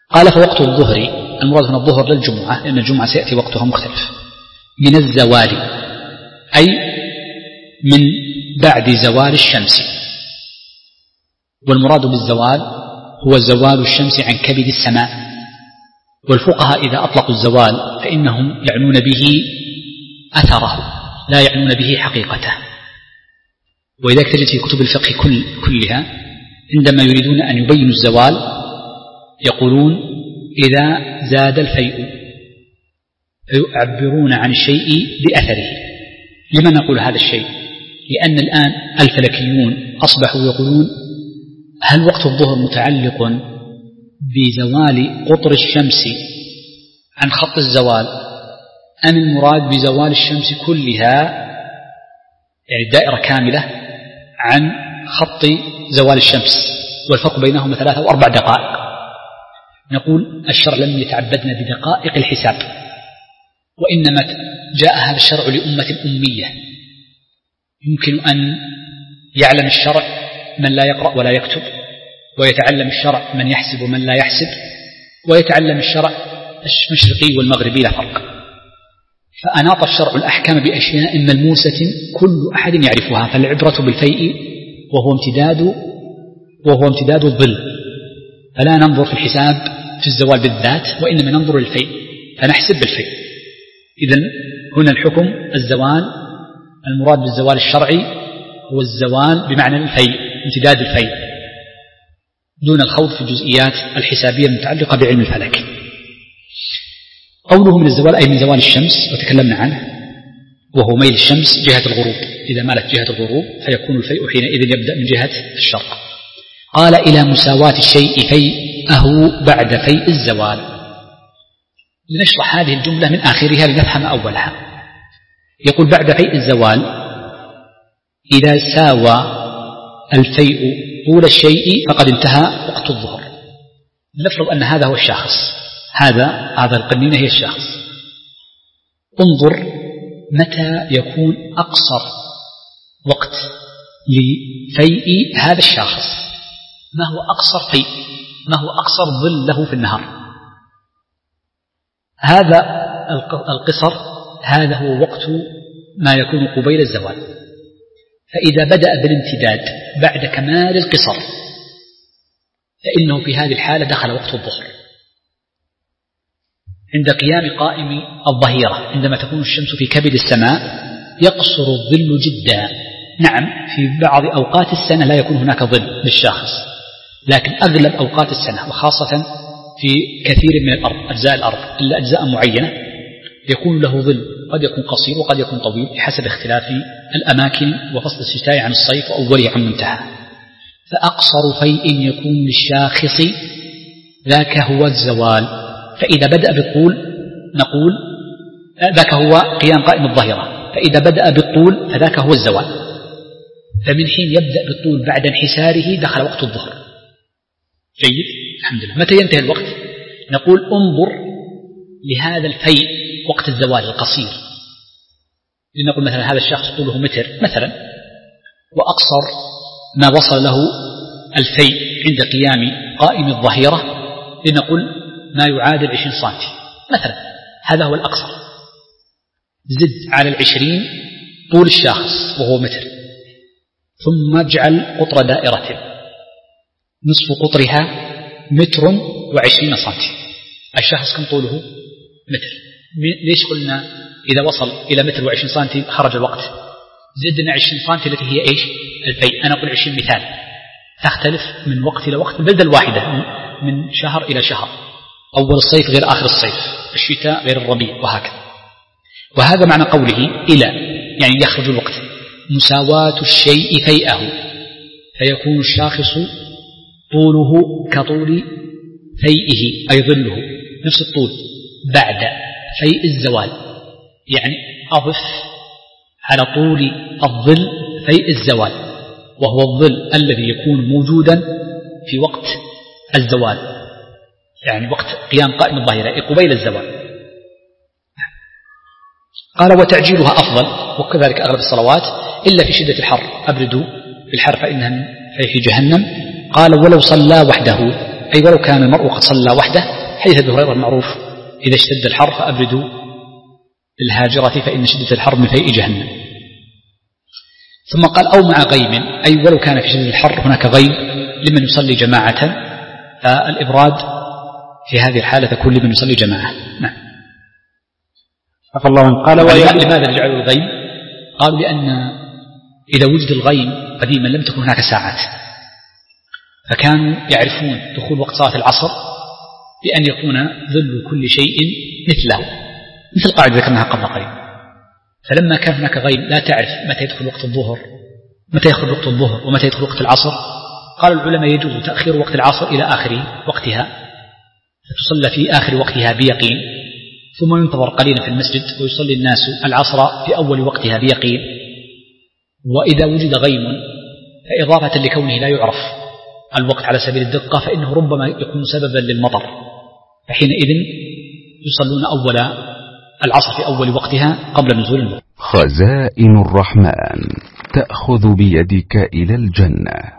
قال فوقت الظهر، المراد هنا الظهر للجمعة لأن الجمعة سيأتي وقتها مختلف، من الزوال أي من بعد زوال الشمس، والمراد بالزوال هو زوال الشمس عن كبد السماء. والفقهاء إذا أطلقوا الزوال فإنهم يعنون به أثره لا يعنون به حقيقته، ولذلك تجد في كتب الفقه كلها عندما يريدون أن يبينوا الزوال يقولون إذا زاد الفيء، فيعبرون عن الشيء بأثره. لما نقول هذا الشيء؟ لأن الآن الفلكيون أصبحوا يقولون هل وقت الظهر متعلق بزوال قطر الشمس عن خط الزوال أم المراد بزوال الشمس كلها، يعني الدائرة كاملة عن خط زوال الشمس والفرق بينهما 3 أو 4 دقائق. نقول الشرع لم يتعبدنا بدقائق الحساب، وإنما جاء هذا الشرع لأمة أمية، يمكن أن يعلم الشرع من لا يقرأ ولا يكتب، ويتعلم الشرع من يحسب ومن لا يحسب، ويتعلم الشرع المشرقي والمغربي لا فرق. فأناط الشرع الأحكام بأشياء ملموسة كل أحد يعرفها، فالعبرة بالفيء وهو امتداد الظل، فلا ننظر في الحساب في الزوال بالذات، وإنما ننظر للفيء فنحسب بالفيء. إذن هنا الحكم الزوال، المراد بالزوال الشرعي هو الزوال بمعنى الفيء، امتداد الفيء، دون الخوض في الجزئيات الحسابية المتعلقة بعلم الفلك. قوله من الزوال أي من زوال الشمس، وتكلمنا عنه، وهو ميل الشمس جهة الغروب، إذا مالت جهة الغروب فيكون الفيء حينئذ يبدأ من جهة الشرق. قال إلى مساواة الشيء فيئه بعد فيء الزوال. لنشرح هذه الجملة من آخرها لنفهم أولها. يقول بعد فيء الزوال إذا ساوى الفيء طول الشيء فقد انتهى وقت الظهر. نفرض أن هذا هو الشاخص، هذا القنينة هي الشاخص. انظر متى يكون أقصر وقت لفيء هذا الشاخص، ما هو أقصر فيء، ما هو أقصر ظل له في النهار. هذا القصر هذا هو وقت ما يكون قبيل الزوال. فإذا بدأ بالامتداد بعد كمال القصر فإنه في هذه الحالة دخل وقت الظهر. عند قيام قائم الظهيرة عندما تكون الشمس في كبد السماء يقصر الظل جدا. نعم في بعض أوقات السنة لا يكون هناك ظل للشاخص، لكن أغلب أوقات السنة وخاصة في كثير من الأرض أجزاء الأرض إلا أجزاء معينة يكون له ظل، قد يكون قصير وقد يكون طويل بحسب اختلاف الأماكن وفصل الشتاء عن الصيف وأوله عن منتهى. فأقصر فيء يكون للشاخص ذاك هو الزوال. فإذا بدأ بالطول نقول ذاك هو قيام قائم الظهيرة، فإذا بدأ بالطول فذاك هو الزوال. فمن حين يبدأ بالطول بعد انحساره دخل وقت الظهر. جيد، الحمد لله. متى ينتهي الوقت؟ نقول انظر لهذا الفيء وقت الزوال القصير، لنقول مثلا هذا الشخص طوله متر مثلا، وأقصر ما وصل له الفيء عند قيام قائم الظهيرة لنقول ما يعادل 20 سنتي مثلا، هذا هو الأقصر. زد على 20 طول الشخص وهو متر، ثم اجعل قطر دائرة نصف قطرها 1.20 سنتي. الشخص كم طوله؟ متر. ليش قلنا إذا وصل إلى 1.20 سنتي خرج الوقت؟ زدنا 20 سنتي التي هي إيش؟ الفيء. أنا أقول 20 مثال، تختلف من وقت إلى وقت، البلدة الواحدة من شهر إلى شهر، أول الصيف غير آخر الصيف، الشتاء غير الربيع، وهكذا. وهذا معنى قوله إلى، يعني يخرج الوقت. مساواة الشيء فيئه، فيكون الشاخص طوله كطول فيئه أي ظله نفس الطول بعد فيء الزوال، يعني أضف على طول الظل فيء الزوال، وهو الظل الذي يكون موجودا في وقت الزوال، يعني وقت قيام قائم الظهيرة قبيل الزوال. قال وتعجيلها أفضل، وكذلك أغلب الصلوات إلا في شدة الحر، أبردوا في الحر فإنها في جهنم. قال ولو صلى وحده، أي ولو كان المرء قد صلى وحده حديث أبي هريرة المعروف: إذا اشتد الحر فأبردوا الهاجرة فإن شدة الحر من فيء جهنم. ثم قال: أو مع غيم، أي ولو كان في شدة الحر هناك غيم لمن يصلي جماعة، فالإبراد في هذه الحالة تكون لمن يصلي جماعة. نعم. عفى الله عنه. قال: لماذا جعلوا الغيم؟ قالوا لأن إذا وجد الغيم قديما لم تكن هناك ساعات، فكانوا يعرفون دخول وقت صلاة العصر بأن يكون ظل كل شيء مثله، مثل قاعدة ذكرناها قبل قليل. فلما كان هناك غيم لا تعرف متى يدخل وقت الظهر، متى يدخل وقت الظهر ومتى يدخل وقت العصر، قال العلماء يجوز تأخير وقت العصر إلى آخر وقتها، فتصلى في آخر وقتها بيقين، ثم ينتظر قليلا في المسجد ويصلي الناس العصر في أول وقتها بيقين. وإذا وجد غيم فإضافة لكونه لا يعرف الوقت على سبيل الدقة فإنه ربما يكون سببا للمطر، فحينئذ يصلون أول العصر في أول وقتها قبل نزول المطر. خزائن الرحمن تأخذ بيدك إلى الجنة.